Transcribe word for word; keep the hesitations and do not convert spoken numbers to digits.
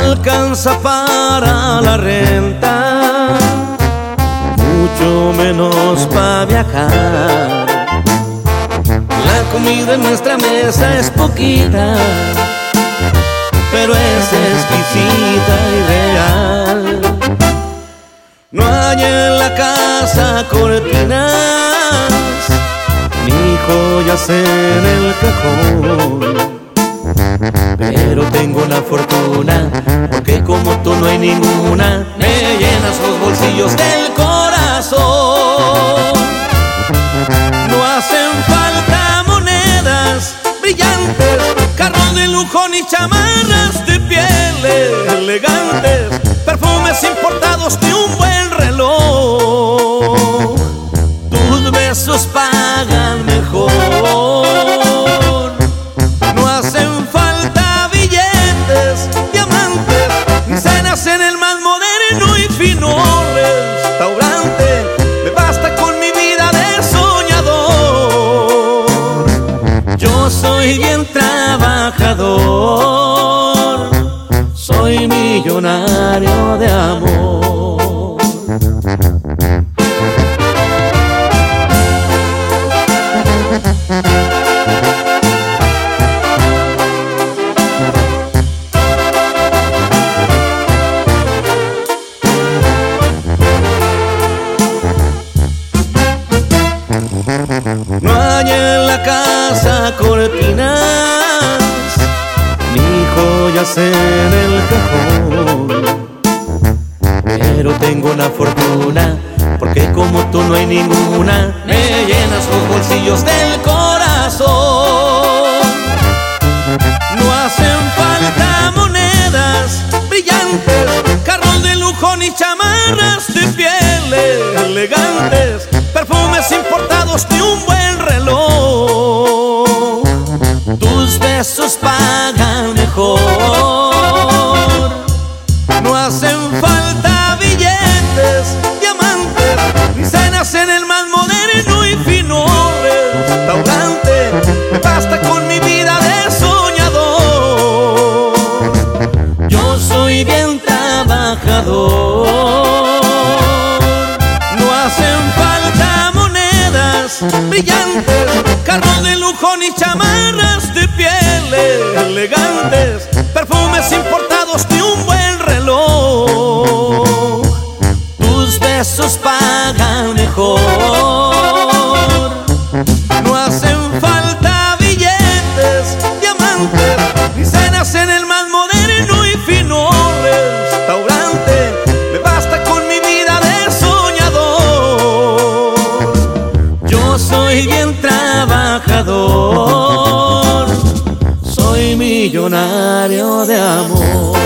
alcanza para la renta, mucho menos para viajar. La comida en nuestra mesa es poquita, pero es exquisita y real. No hay en la casa cortinas, ni joyas en el cajón, pero tengo la fortuna, porque como tú no hay ninguna. Me llenas los bolsillos del corazón. No hacen falta monedas brillantes, carros de lujo ni chamarras de pieles elegantes, perfumes importados ni un buen reloj. Tus besos pagan mejor. No hacen falta billetes, diamantes, ni cenas en el más moderno y fino restaurante. Me basta con mi vida de soñador. Yo soy bien trabajador, soy millonario de amor. No hay en la casa cortinas, ni joyas en el cajón, pero tengo la fortuna, porque como tú no hay ninguna. Me llenas los bolsillos del corazón. No hacen falta monedas brillantes, carros de lujo ni chamarras de pieles elegantes, perfumes importados ni un buen reloj. Tus besos pagan mejor. No hacen falta billetes, diamantes, ni cenas en el más moderno y fino restaurante. Me basta con mi vida de soñador. Yo soy bien trabajador. No hacen falta monedas brillantes, carros de lujo ni chamarras de pieles elegantes, perfumes importados ni un buen reloj. Tus besos pagan mejor. No hacen falta billetes, diamantes, ni cenas en el más moderno y fino restaurante. Me basta con mi vida de soñador. Yo soy bien trabajador, soy millonario de amor.